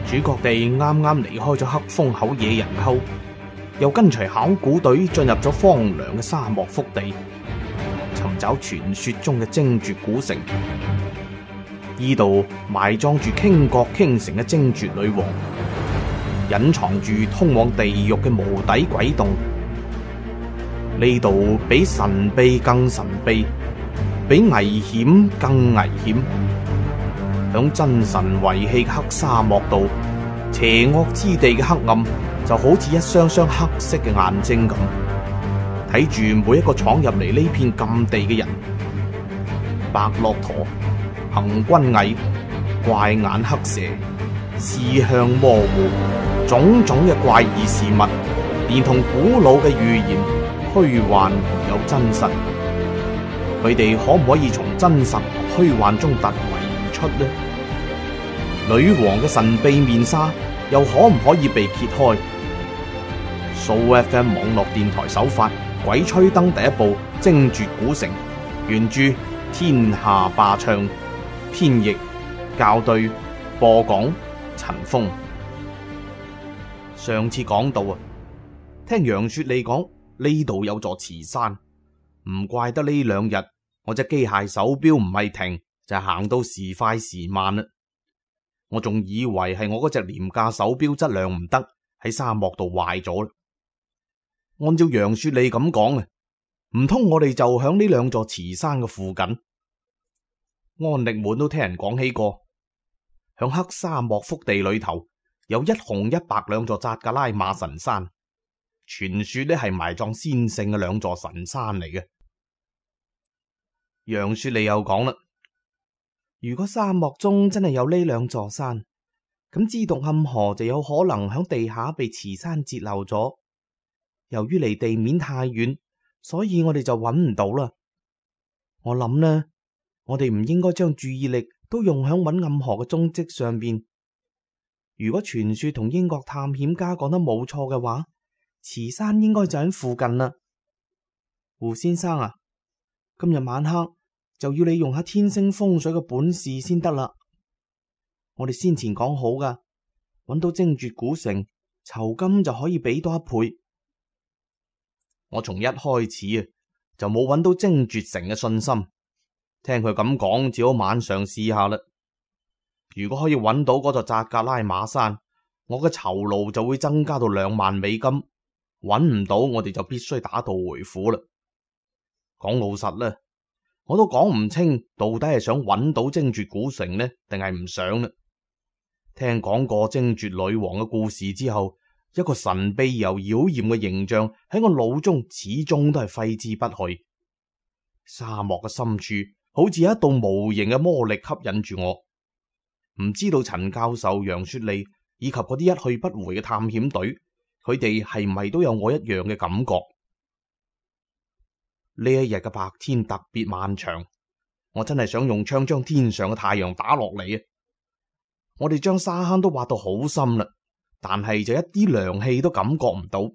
主角哋啱啱離開咗黑風口野人溝，又跟隨考古隊進入咗荒涼嘅沙漠腹地，尋找傳說中嘅精絕古城。呢度埋葬住傾國傾城嘅精絕女王，隱藏住通往地獄嘅無底鬼洞。呢度比神秘更神秘，比危險更危險。響真神遺棄嘅黑沙漠度，邪惡之地嘅黑暗就好似一雙雙黑色嘅眼睛咁，睇住每一個闖入嚟呢片禁地嘅人。白駱駝、行軍蟻、怪眼黑蛇、視向模糊，種種嘅怪異事物，連同古老嘅預言，虛幻而有真實。佢哋可唔可以從真實同虛幻中突圍而出呢？女王嘅神秘面紗又可唔可以被揭開？Sooo FM 網絡電台首發《鬼吹燈》第一部《精絕古城》，原著天下霸唱，編譯校對，播講陳峰。上次講到啊，聽楊雪莉講呢度有座慈山，唔怪得呢兩日我隻機械手錶唔係停就係行到時快時慢啦。我仲以為係我嗰隻廉價手錶質量唔得，喺沙漠度壞咗啦。按照楊雪莉咁講啊，唔通我哋就響呢兩座慈山嘅附近？安力滿都聽人講起過，響黑沙漠腹地裏頭有一紅一白兩座扎格拉瑪神山，傳說呢係埋葬先聖嘅兩座神山嚟嘅。楊雪莉又講啦，如果沙漠中真係有呢兩座山，咁知毒暗河就有可能響地下被慈山截漏咗。由於離地面太遠，所以我哋就揾唔到啦。我諗呢，我哋唔應該將注意力都用響揾暗河嘅蹤跡上邊。如果傳說同英國探險家講得冇錯嘅話，慈山應該就喺附近啦。胡先生啊，今日晚黑就要你用下天星風水嘅本事先得啦。我哋先前講好噶，揾到精絕古城，酬金就可以俾多一倍。我從一開始啊就冇揾到精絕城嘅信心，聽佢咁講，只好晚上試下啦。如果可以揾到嗰座扎格拉瑪山，我嘅酬勞就會增加到$20,000。揾唔到，我哋就必須打道回府啦。講老實啦，我都講唔清到底係想揾到精絕古城呢，定係唔想呢？聽講過精絕女王嘅故事之後，一個神秘又妖艷嘅形象喺我腦中始終都係揮之不去。沙漠嘅深處好似有一道無形嘅魔力吸引住我。唔知道陳教授、楊雪莉以及嗰啲一去不回嘅探險隊，佢哋係唔係都有我一樣嘅感覺？呢一日嘅白天特別漫長，我真係想用槍將天上嘅太陽打落嚟啊！我哋將沙坑都挖到好深啦，但係就一啲涼氣都感覺唔到。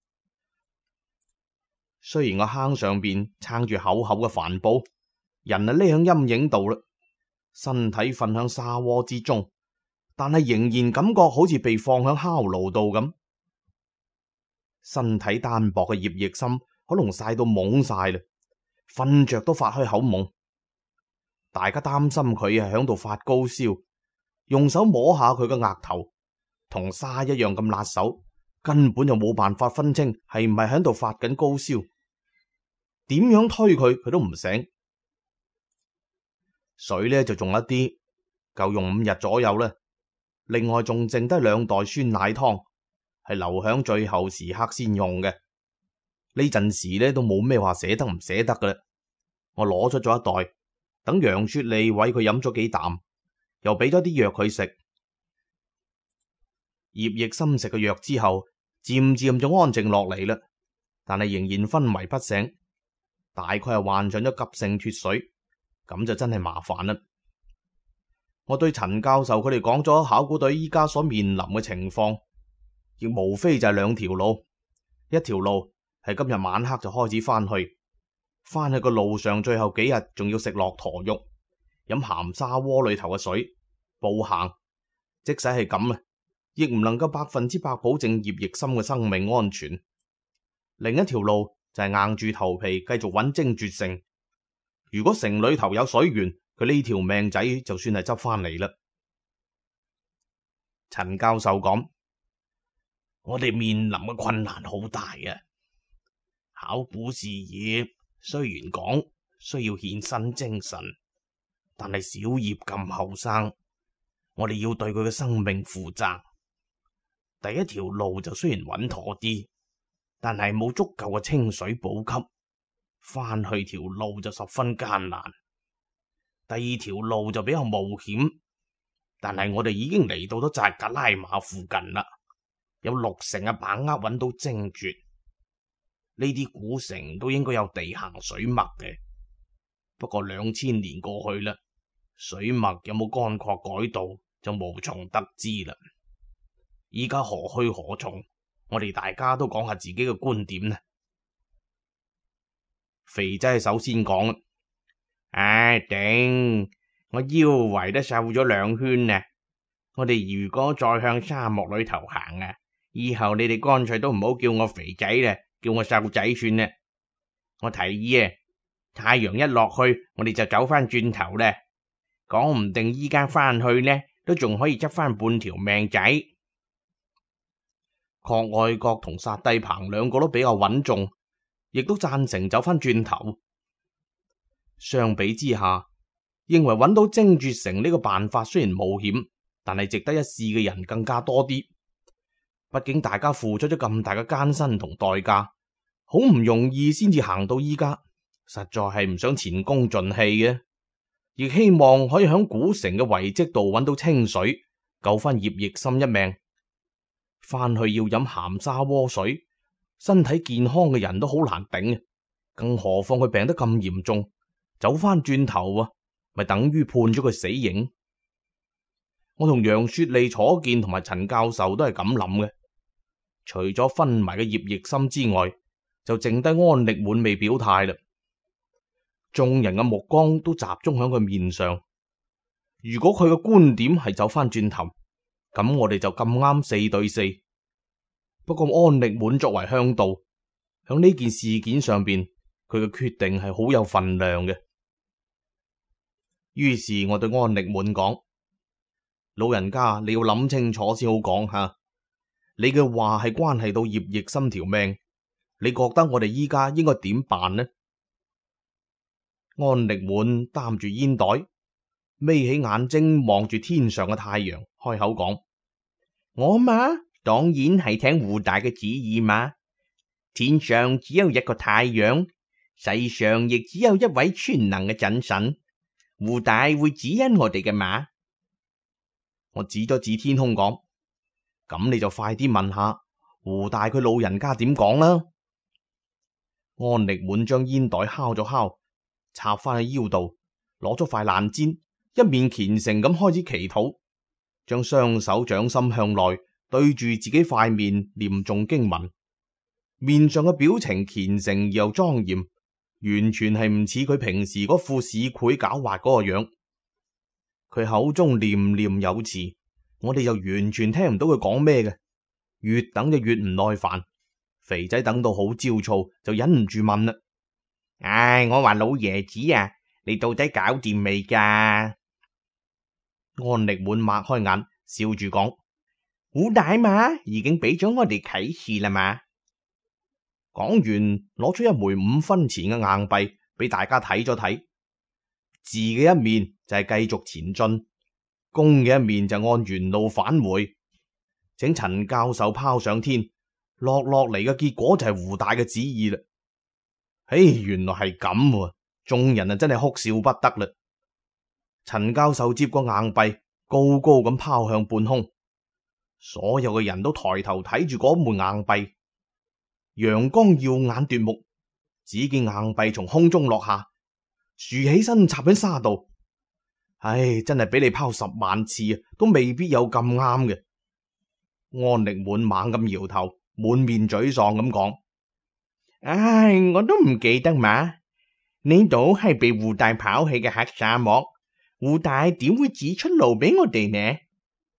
雖然個坑上邊撐住厚厚嘅帆布，人啊匿響陰影度啦，身體瞓響沙窩之中，但係仍然感覺好似被放響烤爐度咁。身體單薄嘅葉奕森可能曬到懵晒啦，瞓着都發開口夢。大家擔心佢係響度發高燒，用手摸下佢嘅額頭，同沙一樣咁辣手，根本就冇辦法分清係唔係響度發緊高燒。點樣推佢都唔醒。水呢就仲一啲，夠用5日左右啦。另外仲剩低2袋酸奶湯，係留響最後時刻先用嘅。呢陣時呢都冇咩話捨得唔捨得噶啦。我攞出咗1袋，等楊雪莉餵佢飲咗幾啖，又俾咗啲藥佢食。葉奕森食嘅藥之後，漸漸就安靜落嚟啦，但係仍然昏迷不醒，大概係患上咗急性脫水，咁就真係麻煩啦。我對陳教授佢哋講咗考古隊依家所面臨嘅情況，亦無非就係2條路。一條路係今日晚黑就開始翻去個路上，最後幾日仲要食駱駝肉，飲鹹沙鍋裏頭嘅水，步行。即使係咁啊， 亦唔能夠100%保證葉奕森嘅生命安全。另一條路就係硬住頭皮繼續揾精絕城。如果城裏頭有水源，佢呢條命仔就算係執翻嚟啦。陳教授講：我哋面臨嘅困難好大啊！考古事業雖然講需要獻身精神，但係小葉咁後生，我哋要對佢嘅生命負責。第一條路就雖然穩妥啲，但係冇足夠嘅清水補給，翻去條路就十分艱難。第二條路就比較冒險，但係我哋已經嚟到咗扎格拉馬附近啦，有60%嘅把握揾到精絕。呢啲古城都應該有地下水脈嘅，不過2000年過去啦，水脈有冇乾涸改道就無從得知啦。依家何去何從？我哋大家都講下自己嘅觀點啦。肥仔首先講：唉，頂！我腰圍都瘦咗2圈啊！我哋如果再向沙漠裏頭行啊，以後你哋乾脆都唔好叫我肥仔啦，叫我瘦仔算啦。我提議啊，太陽一落去，我哋就走翻轉頭啦。講唔定依家翻去呢，都仲可以執翻半條命仔。郝愛國同薩蒂彭兩個都比較穩重，亦都贊成走翻轉頭。相比之下，認為揾到精絕城呢個辦法雖然冒險，但係值得一試嘅人更加多啲。畢竟大家付出咗咁大嘅艱辛同代價，好唔容易先至行到依家，實在係唔想前功盡棄嘅，亦希望可以響古城嘅遺跡度揾到清水，救翻葉奕森一命。翻去要飲鹹沙鍋水，身體健康嘅人都好難頂，更何況佢病得咁嚴重，走翻轉頭啊，咪等於判咗佢死刑。我同楊雪莉、楚健同埋陳教授都係咁諗嘅。除咗昏迷嘅葉奕森之外，就剩低安力滿未表態啦。眾人嘅目光都集中喺佢面上。如果佢嘅觀點係走翻轉頭，咁我哋就咁啱4對4。不過安力滿作為向導，響呢件事件上邊，佢嘅決定係好有分量嘅。於是我對安力滿講：老人家，你要諗清楚先好講吓。你嘅話係關係到葉奕森條命，你覺得我哋依家應該點辦呢？安力滿擔住煙袋，眯起眼睛望住天上嘅太陽，開口講：我嘛，當然係聽胡大嘅旨意嘛。天上只有一個太陽，世上亦只有一位全能嘅真神，胡大會指引我哋嘅嘛。我指咗指天空講：咁你就快啲問下胡大佢老人家點講啦。安力滿將煙袋敲咗敲，插翻喺腰度，攞咗塊爛氈，一面虔誠咁開始祈禱，將雙手掌心向內對住自己塊面念誦經文，面上嘅表情虔誠而又莊嚴，完全係唔似佢平時嗰副市儈狡猾嗰個樣。佢口中念念有詞，我哋就完全聽唔到佢講咩嘅，越等就越唔耐煩。肥仔等到好焦躁，就忍唔住問啦：唉，我話老爺子啊，你到底搞掂未㗎？安力滿擘開眼，笑住講：胡大嘛，已經俾咗我哋啟示啦嘛。講完，攞出一枚5分錢嘅硬幣俾大家睇咗睇，字嘅一面就係繼續前進，弓嘅一面就按原路返回，請陳教授拋上天。落嚟嘅結果就係胡大嘅旨意啦。原來係咁喎，眾人啊真係哭笑不得啦。陳教授接過硬幣，高高咁拋向半空，所有嘅人都抬頭睇住嗰枚硬幣，陽光耀眼奪目，只見硬幣從空中落下，豎起身插喺沙度。真係俾你拋10萬次都未必有咁啱嘅。安力滿猛咁搖頭，滿面沮喪咁講：我都唔記得嘛，呢度係被胡大拋棄嘅黑沙漠，胡大點會指出路俾我哋呢？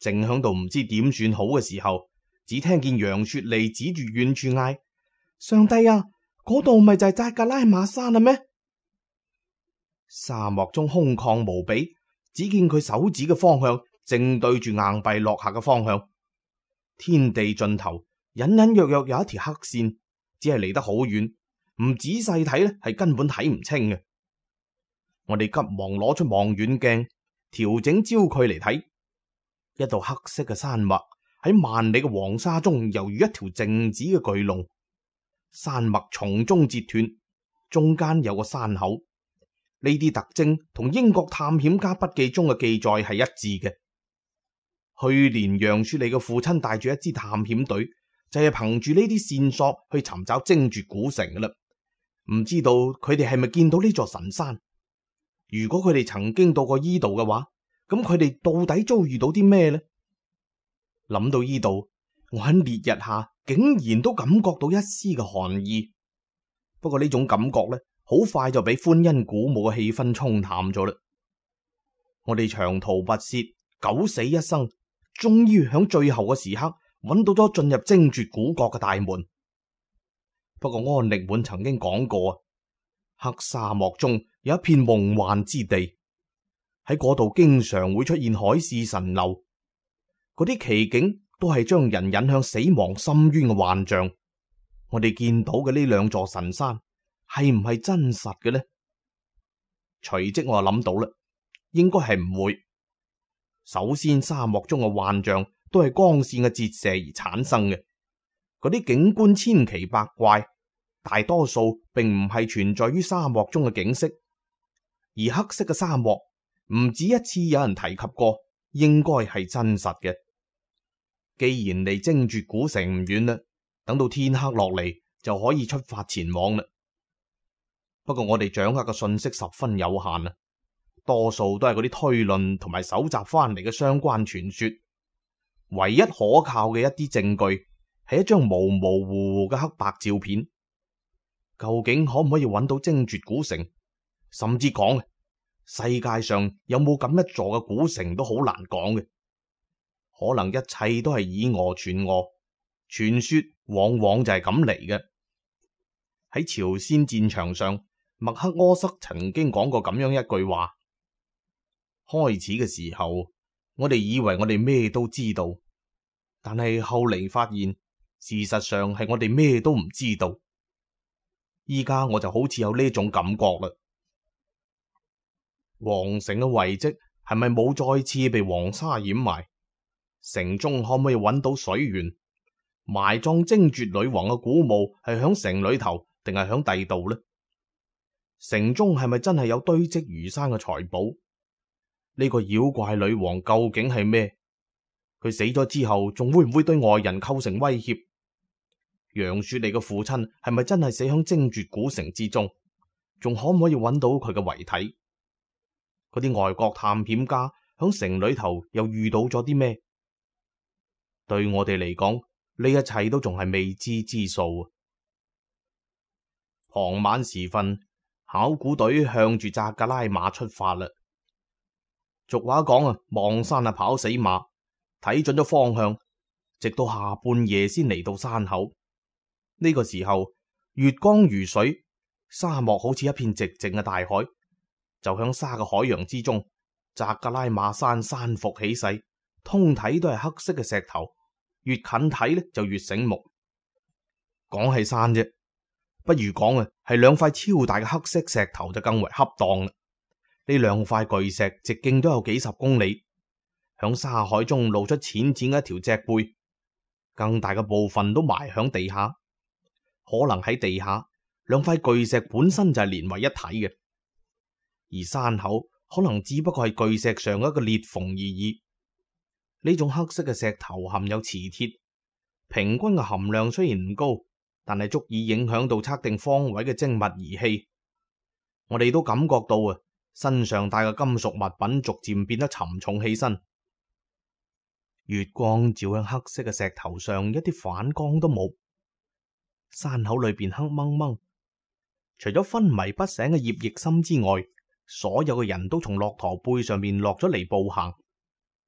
正響度唔知點算好嘅時候，只聽見楊雪莉指住遠處嗌：上帝啊，嗰度咪就係扎格拉瑪山啦咩？沙漠中空曠無比，只見佢手指嘅方向正對住硬幣落下嘅方向，天地盡頭隱隱約約有一條黑線，只係離得好遠，唔仔細睇咧係根本睇唔清嘅。我哋急忙攞出望遠鏡調整焦距嚟睇，一道黑色嘅山脈喺萬里嘅黃沙中猶如一條靜止嘅巨龍，山脈從中截斷，中間有個山口。呢啲特徵同英國探險家筆記中嘅記載係一致嘅。去年楊雪莉嘅父親帶住一支探險隊，就係憑住呢啲線索去尋找精絕古城嘅啦。唔知道佢哋係咪見到呢座神山？如果佢哋曾經到過依度嘅話，咁佢哋到底遭遇到啲咩呢？諗到依度，我喺烈日下竟然都感覺到一絲嘅寒意。不過呢種感覺呢，好快就俾歡欣鼓舞嘅氣氛沖淡咗啦。我哋長途跋涉，九死一生，終於響最後嘅時刻揾到咗進入精絕古國嘅大門。不過安力滿曾經講過啊，黑沙漠中有一片夢幻之地，喺嗰度經常會出現海市蜃樓，嗰啲奇景都係將人引向死亡深淵嘅幻象。我哋見到嘅呢兩座神山係唔係真實嘅呢？隨即我就諗到啦，應該係唔會。首先，沙漠中嘅幻象都係光線嘅折射而產生嘅，嗰啲景觀千奇百怪，大多數並唔係存在於沙漠中嘅景色。而黑色嘅沙漠唔止一次有人提及過，應該係真實嘅。既然離精絕古城唔遠啦，等到天黑落嚟就可以出發前往啦。不過我哋掌握嘅信息十分有限啊，多數都係嗰啲推論同埋搜集翻嚟嘅相關傳說。唯一可靠嘅一啲證據係一張模模糊糊嘅黑白照片。究竟可唔可以揾到精絕古城？甚至講世界上有冇咁一座嘅古城都好難講嘅。可能一切都係以訛傳訛，傳說往往就係咁嚟嘅。喺朝鮮戰場上，麥克柯瑟曾經講過咁樣一句話：開始嘅時候，我哋以為我哋咩都知道，但係後嚟發現，事實上係我哋咩都唔知道。依家我就好似有呢種感覺啦。皇城嘅遺跡係咪冇再次被黃沙掩埋？城中可唔可以揾到水源？埋葬精絕女王嘅古墓係響城裏頭定係響第度呢？城中係咪真係有堆積如山嘅財寶？呢個妖怪女王究竟係咩？佢死咗之後仲會唔會對外人構成威脅？楊雪莉嘅父親係咪真係死響精絕古城之中？仲可唔可以揾到佢嘅遺體？嗰啲外國探險家響城裏頭又遇到咗啲咩？對我哋嚟講，呢一切都仲係未知之數。傍晚時分，考古隊向住扎格拉瑪出發啦。俗話講啊，望山啊跑死馬，睇準咗方向，直到下半夜先嚟到山口。呢個時候，月光如水，沙漠好似一片寂靜嘅大海。就響沙嘅海洋之中，扎格拉瑪山山伏起勢，通體都係黑色嘅石頭，越近睇咧就越醒目。講係山啫，不如講啊係兩塊超大嘅黑色石頭就更為恰當啦。呢兩塊巨石直徑都有幾十公里，響沙海中露出淺淺嘅一條脊背，更大嘅部分都埋響地下。可能喺地下，兩塊巨石本身就係連為一體嘅。而山口可能只不過係巨石上嘅一個裂縫而已。呢種黑色嘅石頭含有磁鐵，平均嘅含量雖然唔高，但係足以影響到測定方位嘅精密儀器。我哋都感覺到啊，身上帶嘅金屬物品逐漸變得沉重起身。月光照向黑色嘅石頭上，一啲反光都冇。山口裏邊黑掹掹，除咗昏迷不醒嘅葉奕森之外，所有嘅人都從駱駝背上面落咗嚟步行。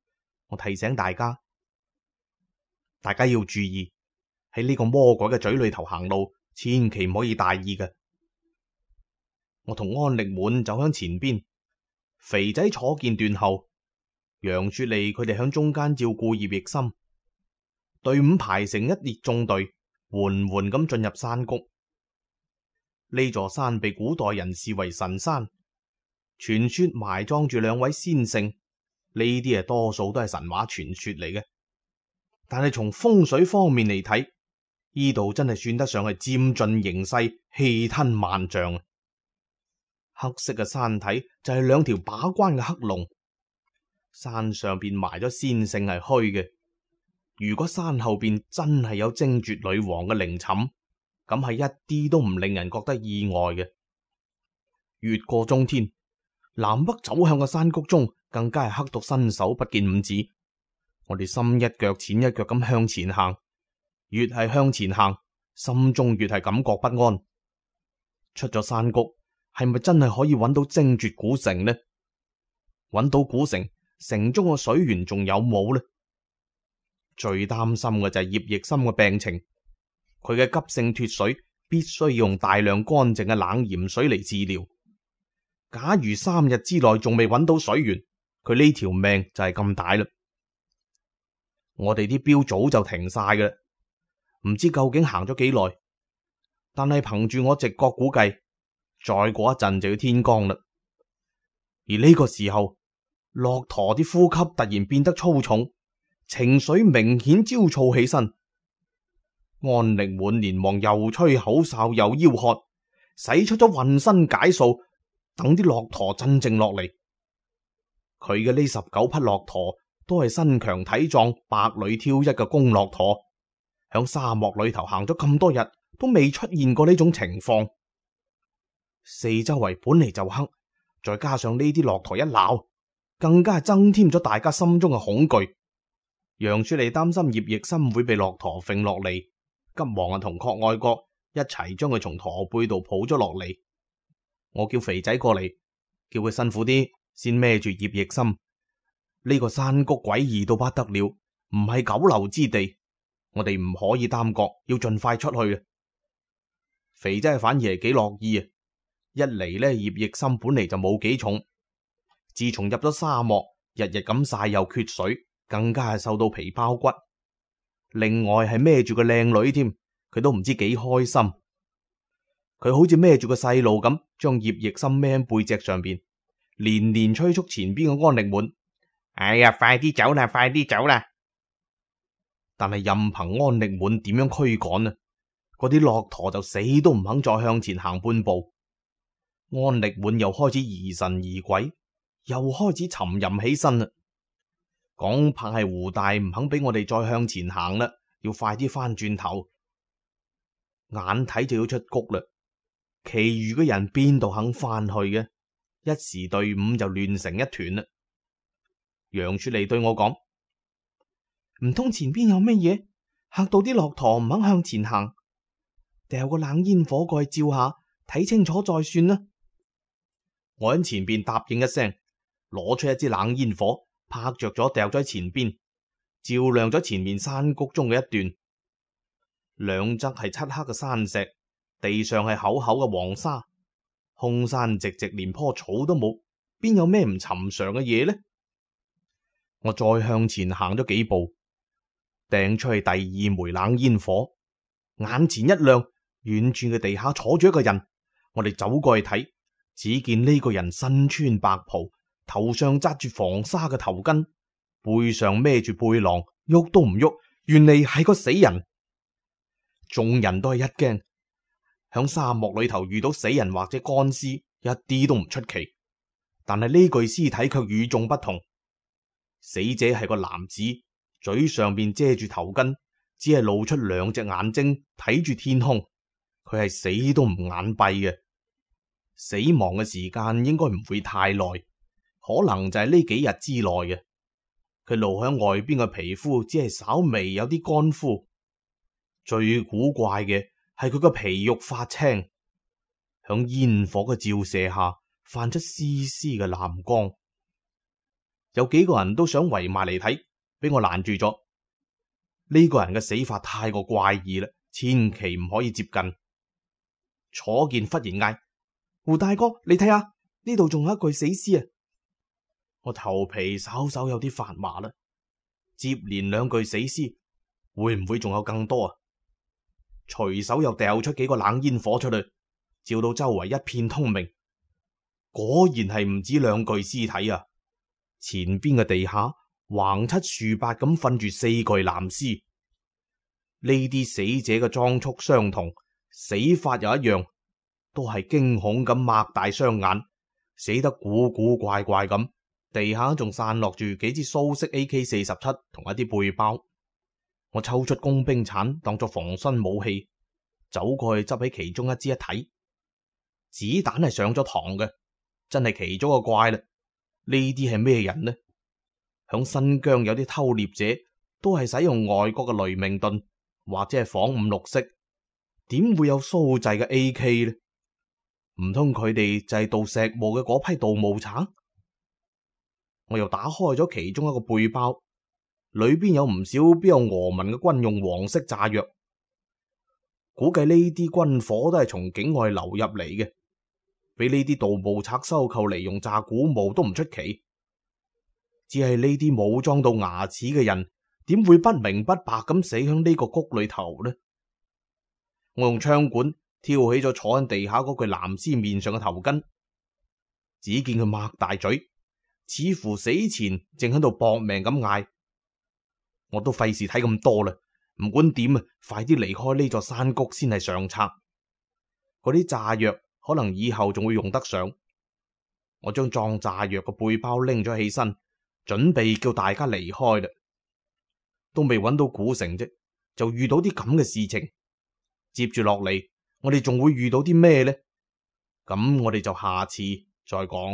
我提醒大家要注意，喺呢個魔鬼嘅嘴裏頭行路，千祈唔可以大意嘅。我同安力滿走向前邊，肥仔坐劍斷後，楊雪莉佢哋響中間照顧葉奕森。隊伍排成一列縱隊，緩緩咁進入山谷。呢座山被古代人視為神山，傳說埋葬住兩位先聖，呢啲多數都係神話傳說嚟嘅。但係從風水方面嚟睇，呢度真係算得上係佔盡形勢，氣吞萬象。黑色嘅山體就係兩條把關嘅黑龍，山上邊埋咗先聖係虛嘅。如果山後邊真係有貞絕女王嘅陵寢，咁係一啲都唔令人覺得意外嘅。越過中天，南北走向嘅山谷中，更加係黑到伸手不見五指。我哋深一腳淺一腳咁向前行，越係向前行，心中越係感覺不安。出咗山谷，係咪真係可以揾到貞絕古城呢？揾到古城，城中嘅水源仲有冇呢？最擔心嘅就係葉奕森嘅病情，佢嘅急性脫水必須要用大量乾淨嘅冷鹽水嚟治療。假如3日之內仲未揾到水源，佢呢條命就係咁大啦。我哋啲標早就停晒嘅，唔知究竟行咗幾耐，但係憑住我直覺估計，再過一陣就要天光啦。而呢個時候，駱駝啲呼吸突然變得粗重，情緒明顯焦躁起身。安力滿連忙又吹口哨又吆喝，使出咗渾身解數，等啲駱駝鎮靜落嚟。佢嘅呢19匹駱駝都係身強體壯、百裏挑一嘅公駱駝，響沙漠裏頭行咗咁多日，都未出現過呢種情況。四周圍本嚟就黑，再加上呢啲駱駝一鬧，更加係增添咗大家心中嘅恐懼。楊雪莉擔心葉奕森會被駱駝揈落嚟，急忙同郝愛國一齊將佢從駝背度抱咗落嚟。我叫肥仔過嚟，叫佢辛苦啲，先孭住葉奕森。呢個山谷詭異到不得了，唔係久留之地，我哋唔可以耽擱，要盡快出去。肥仔反而係幾樂意啊！一嚟呢，葉奕森本嚟就冇幾重，自從入咗沙漠，日日咁曬又缺水，更加係瘦到皮包骨。另外係孭住個靚女添，佢都唔知幾開心。佢好似孭住個細路咁，將葉奕森孭喺背脊上邊，連連催促前邊嘅安力滿。哎呀，快啲走啦，快啲走啦！但係任憑安力滿點樣驅趕啊，嗰啲駱駝就死都唔肯再向前行半步。安力滿又開始疑神疑鬼，又開始沉吟起身啦。講怕係胡大唔肯俾我哋再向前行啦，要快啲翻轉頭。眼睇就要出谷啦，其餘嘅人邊度肯翻去嘅？一時隊伍就亂成一團啦。楊雪莉對我講：唔通前邊有乜嘢嚇到啲駱駝唔肯向前行？掉個冷煙火過去照下，睇清楚再算啦。我喺前邊答應一聲，攞出一支冷煙火，拍着咗掉咗喺前邊，照亮咗前面山谷中嘅一段。兩側係漆黑嘅山石，地上係厚厚嘅黃沙，空山直直，連棵草都冇，邊有咩唔尋常嘅嘢呢？我再向前行咗幾步，掟出去第2枚冷煙火，眼前一亮，遠處嘅地下坐住一個人。我哋走過去睇，只見呢個人身穿白袍，頭上紮住防沙嘅頭巾，背上孭住背囊，喐都唔喐，原嚟係個死人。眾人都係一驚，響沙漠裏頭遇到死人或者乾屍，一啲都唔出奇。但係呢具屍體卻與眾不同。死者係個男子，嘴上邊遮住頭巾，只係露出2隻眼睛睇住天空。佢係死都唔眼閉嘅，死亡嘅時間應該唔會太耐，可能就係呢幾日之內嘅。佢露響外邊嘅皮膚只係稍微有啲乾枯，最古怪嘅係佢個皮肉發青，響煙火嘅照射下泛出絲絲嘅藍光。有幾個人都想圍埋嚟睇， 俾我攔住咗。呢個人嘅死法太過怪異啦，千祈唔可以接近。楚健忽然嗌：胡大哥，你睇下呢度仲有一具死屍啊！我頭皮稍稍有啲發麻啦。接連2具死屍，會唔會仲有更多啊？隨手又掉出幾個冷煙火出去，照到周圍一片通明。果然係唔止2具屍體啊！前邊嘅地下橫七豎八咁瞓住4具男屍。呢啲死者嘅裝束相同，死法又一樣，都係驚恐咁擘大雙眼，死得古古怪怪咁。地下仲散落住幾支蘇式 AK-47同一啲背包。我抽出工兵鏟當作防身武器，走過去執起其中一支一睇，子彈係上咗膛嘅，真係奇咗個怪啦！呢啲係咩人呢？響新疆有啲偷獵者都係使用外國嘅雷明頓或者係仿56式，點會有蘇製嘅 AK 呢？唔通佢哋就係盜石墓嘅嗰批盜墓賊？我又打開咗其中一個背包，裏邊有唔少標有俄文嘅軍用黃色炸藥，估計呢啲軍火都係從境外流入嚟嘅，俾呢啲盜墓賊收購嚟用炸古墓都唔出奇。只係呢啲武裝到牙齒嘅人，點會不明不白咁死響呢個谷裏頭呢？我用槍管挑起咗坐喺地下嗰具男屍面上嘅頭巾，只見佢擘大嘴，似乎死前正喺度搏命咁嗌。我都費事睇咁多啦，唔管點啊，快啲離開呢座山谷先係上策。嗰啲炸藥可能以後仲會用得上。我將裝炸藥嘅背包拎咗起身，準備叫大家離開啦。都未揾到古城啫，就遇到啲咁嘅事情。接住落嚟，我哋仲會遇到啲咩呢？咁我哋就下次再講。